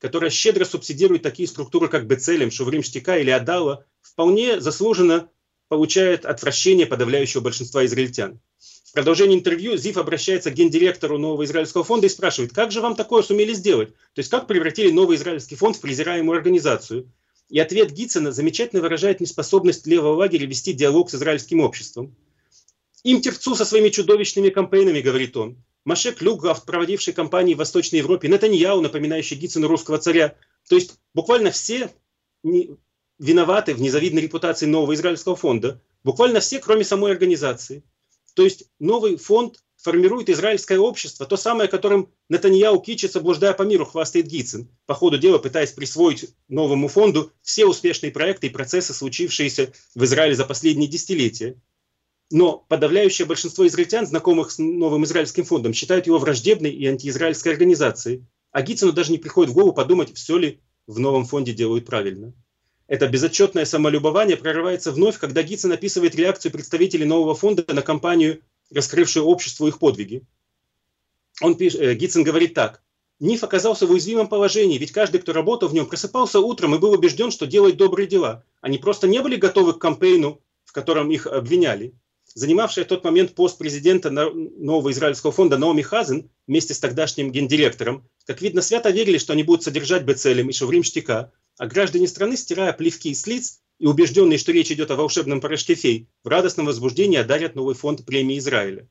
которая щедро субсидирует такие структуры, как Бецелем, Шуврим Штика или Адала, вполне заслуженно получает отвращение подавляющего большинства израильтян. В продолжении интервью Зив обращается к гендиректору нового израильского фонда и спрашивает, как же вам такое сумели сделать? То есть как превратили новый израильский фонд в презираемую организацию? И ответ Гитцена замечательно выражает неспособность левого лагеря вести диалог с израильским обществом. Им терцу со своими чудовищными кампейнами, говорит он. Моше Клюггавт, проводивший кампании в Восточной Европе, Нетаньяу, напоминающий Гитцену русского царя. То есть буквально все виноваты в незавидной репутации нового израильского фонда. Буквально все, кроме самой организации. То есть новый фонд формирует израильское общество, то самое, которым Нетаньяу кичится, блуждая по миру, хвастает Гитцен, по ходу дела пытаясь присвоить новому фонду все успешные проекты и процессы, случившиеся в Израиле за последние десятилетия. Но подавляющее большинство израильтян, знакомых с новым израильским фондом, считают его враждебной и антиизраильской организацией. А Гитцену даже не приходит в голову подумать, все ли в новом фонде делают правильно. Это безотчетное самолюбование прорывается вновь, когда Гитцен описывает реакцию представителей нового фонда на кампанию, раскрывшую обществу их подвиги. Гитцен говорит так. НИФ оказался в уязвимом положении, ведь каждый, кто работал в нем, просыпался утром и был убежден, что делает добрые дела. Они просто не были готовы к кампейну, в котором их обвиняли. Занимавшая в тот момент пост президента нового израильского фонда Наоми Хазен вместе с тогдашним гендиректором, как видно, свято верили, что они будут содержать Бецелем и Шуврим Штика, а граждане страны, стирая плевки с лиц и убежденные, что речь идет о волшебном порошке фей, в радостном возбуждении одарят новый фонд премии Израиля.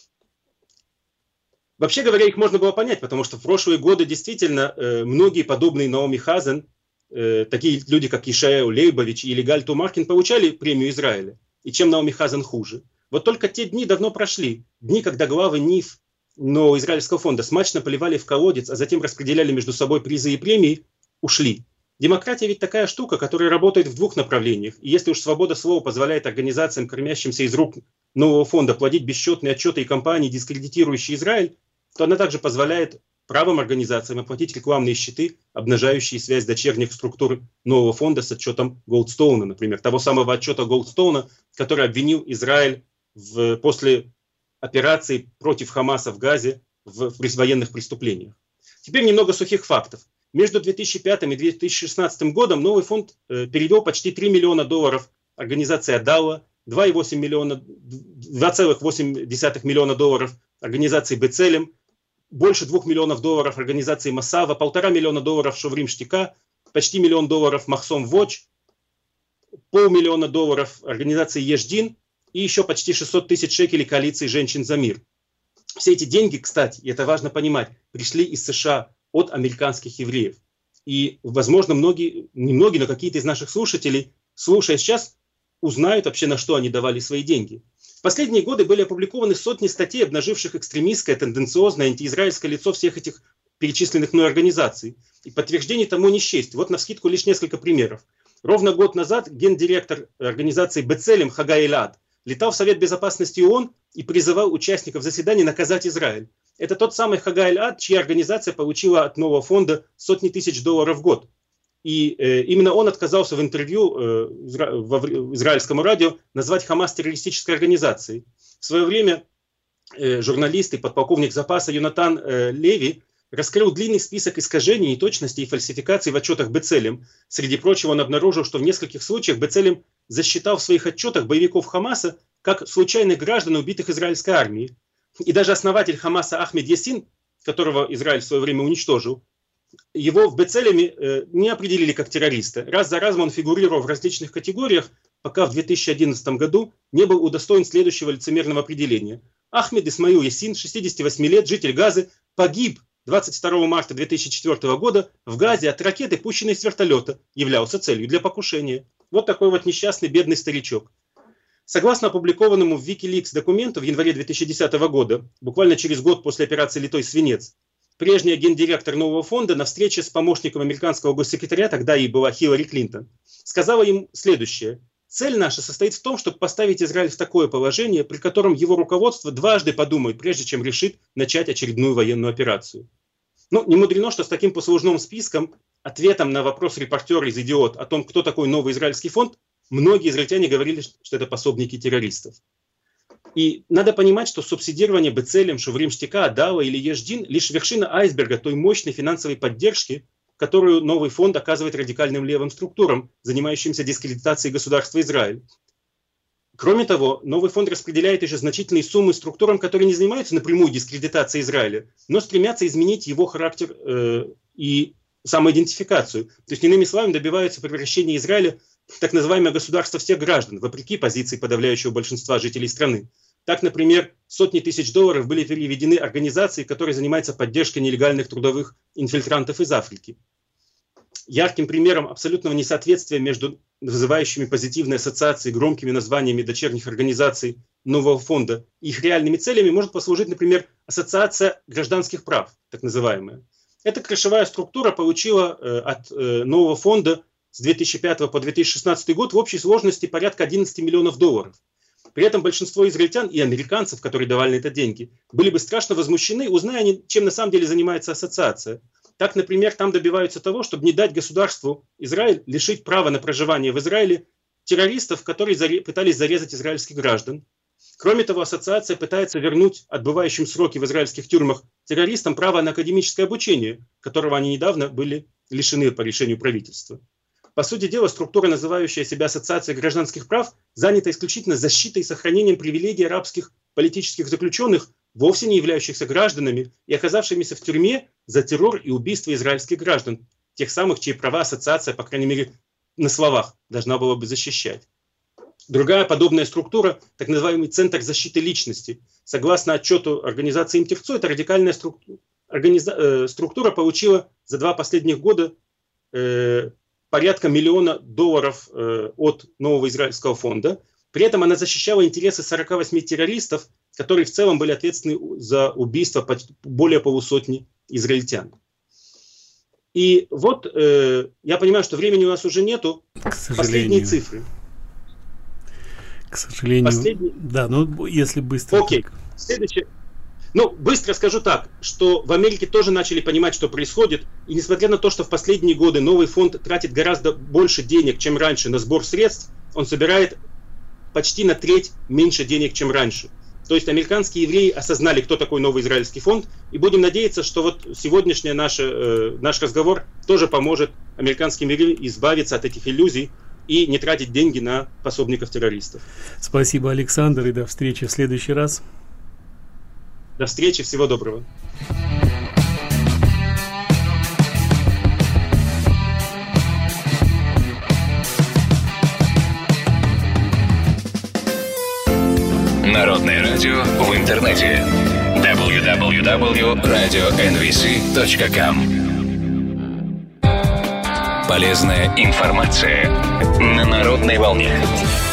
Вообще говоря, их можно было понять, потому что в прошлые годы действительно многие подобные Наоми Хазен, такие люди, как Ишаяу Лейбович или Галь Тумаркин, получали премию Израиля. И чем Наоми Хазен хуже. Вот только те дни давно прошли. Дни, когда главы НИФ нового израильского фонда смачно поливали в колодец, а затем распределяли между собой призы и премии, ушли. Демократия ведь такая штука, которая работает в двух направлениях. И если уж свобода слова позволяет организациям, кормящимся из рук нового фонда, плодить бесчетные отчеты и кампании, дискредитирующие Израиль, то она также позволяет правым организациям оплатить рекламные щиты, обнажающие связь дочерних структур нового фонда с отчетом Голдстоуна, например, того самого отчета Голдстоуна, который обвинил Израиль после операции против Хамаса в Газе в военных преступлениях. Теперь немного сухих фактов. Между 2005 и 2016 годом новый фонд перевел почти $3 миллиона организации Адалла, $2,8 миллиона организации Бецелем, больше $2 миллионов организации Масава, $1,5 миллиона Шуврим Штика, почти $1 миллион Махсом Watch, $500 000 организации Ешдин и еще почти 600 тысяч шекелей коалиции «Женщин за мир». Все эти деньги, кстати, и это важно понимать, пришли из США от американских евреев. И, возможно, немногие, но какие-то из наших слушателей, слушая сейчас, узнают вообще, на что они давали свои деньги. В последние годы были опубликованы сотни статей, обнаживших экстремистское, тенденциозное, антиизраильское лицо всех этих перечисленных мной организаций. И подтверждений тому не счесть. Вот навскидку лишь несколько примеров. Ровно год назад гендиректор организации Бецелем Хагай Элад летал в Совет Безопасности ООН и призывал участников заседаний наказать Израиль. Это тот самый Хагай Элад, чья организация получила от нового фонда сотни тысяч долларов в год. И именно он отказался в интервью в израильскому радио назвать Хамас террористической организацией. В свое время журналист и подполковник запаса Йонатан Леви раскрыл длинный список искажений, неточностей и фальсификаций в отчетах Бецелем. Среди прочего он обнаружил, что в нескольких случаях Бецелем засчитал в своих отчетах боевиков Хамаса как случайных граждан, убитых израильской армией. И даже основатель Хамаса Ахмед Ясин, которого Израиль в свое время уничтожил, его в Бецелеме не определили как террориста. Раз за разом он фигурировал в различных категориях, пока в 2011 году не был удостоен следующего лицемерного определения. Ахмед Исмаил Ясин, 68 лет, житель Газы, погиб 22 марта 2004 года в Газе от ракеты, пущенной с вертолета, являлся целью для покушения. Вот такой вот несчастный бедный старичок. Согласно опубликованному в Wikileaks документу в январе 2010 года, буквально через год после операции «Литой свинец», прежняя гендиректор нового фонда на встрече с помощником американского госсекретаря, тогда ей была Хиллари Клинтон, сказала им следующее. Цель наша состоит в том, чтобы поставить Израиль в такое положение, при котором его руководство дважды подумает, прежде чем решит начать очередную военную операцию. Ну, не мудрено, что с таким послужным списком, ответом на вопрос репортера из «Идиот» о том, кто такой новый израильский фонд, многие израильтяне говорили, что это пособники террористов. И надо понимать, что субсидирование Бецелем, Шуврим Штика, Адалла или Ешдин лишь вершина айсберга той мощной финансовой поддержки, которую новый фонд оказывает радикальным левым структурам, занимающимся дискредитацией государства Израиль. Кроме того, новый фонд распределяет еще значительные суммы структурам, которые не занимаются напрямую дискредитацией Израиля, но стремятся изменить его характер и самоидентификацию. То есть, иными словами, добиваются превращения Израиля в так называемое государство всех граждан, вопреки позиции подавляющего большинства жителей страны. Так, например, сотни тысяч долларов были переведены организации, которые занимаются поддержкой нелегальных трудовых инфильтрантов из Африки. Ярким примером абсолютного несоответствия между вызывающими позитивные ассоциации громкими названиями дочерних организаций нового фонда и их реальными целями может послужить, например, Ассоциация гражданских прав, так называемая. Эта крышевая структура получила от нового фонда с 2005 по 2016 год в общей сложности порядка 11 миллионов долларов. При этом большинство израильтян и американцев, которые давали на это деньги, были бы страшно возмущены, узная, чем на самом деле занимается ассоциация. Так, например, там добиваются того, чтобы не дать государству Израиль лишить права на проживание в Израиле террористов, которые пытались зарезать израильских граждан. Кроме того, ассоциация пытается вернуть отбывающим сроки в израильских тюрьмах террористам право на академическое обучение, которого они недавно были лишены по решению правительства. По сути дела, структура, называющая себя Ассоциацией гражданских прав, занята исключительно защитой и сохранением привилегий арабских политических заключенных, вовсе не являющихся гражданами и оказавшимися в тюрьме за террор и убийство израильских граждан, тех самых, чьи права ассоциация, по крайней мере, на словах должна была бы защищать. Другая подобная структура, так называемый Центр защиты личности. Согласно отчету организации Имтирцу, эта радикальная структура получила за 2 последних года порядка $1 миллиона от нового израильского фонда. При этом она защищала интересы 48 террористов, которые в целом были ответственны за убийство более полусотни израильтян. И вот я понимаю, что времени у нас уже нету. Последние цифры. К сожалению. Да, ну если быстро. Окей. Следующее. Ну, быстро скажу так, что в Америке тоже начали понимать, что происходит. И несмотря на то, что в последние годы новый фонд тратит гораздо больше денег, чем раньше, на сбор средств, он собирает почти на треть меньше денег, чем раньше. То есть американские евреи осознали, кто такой новый израильский фонд. И будем надеяться, что вот сегодняшний наш разговор тоже поможет американским евреям избавиться от этих иллюзий и не тратить деньги на пособников террористов. Спасибо, Александр, и до встречи в следующий раз. До встречи, всего доброго. Народное радио в интернете. www.radionvc.com. Полезная информация на народной волне.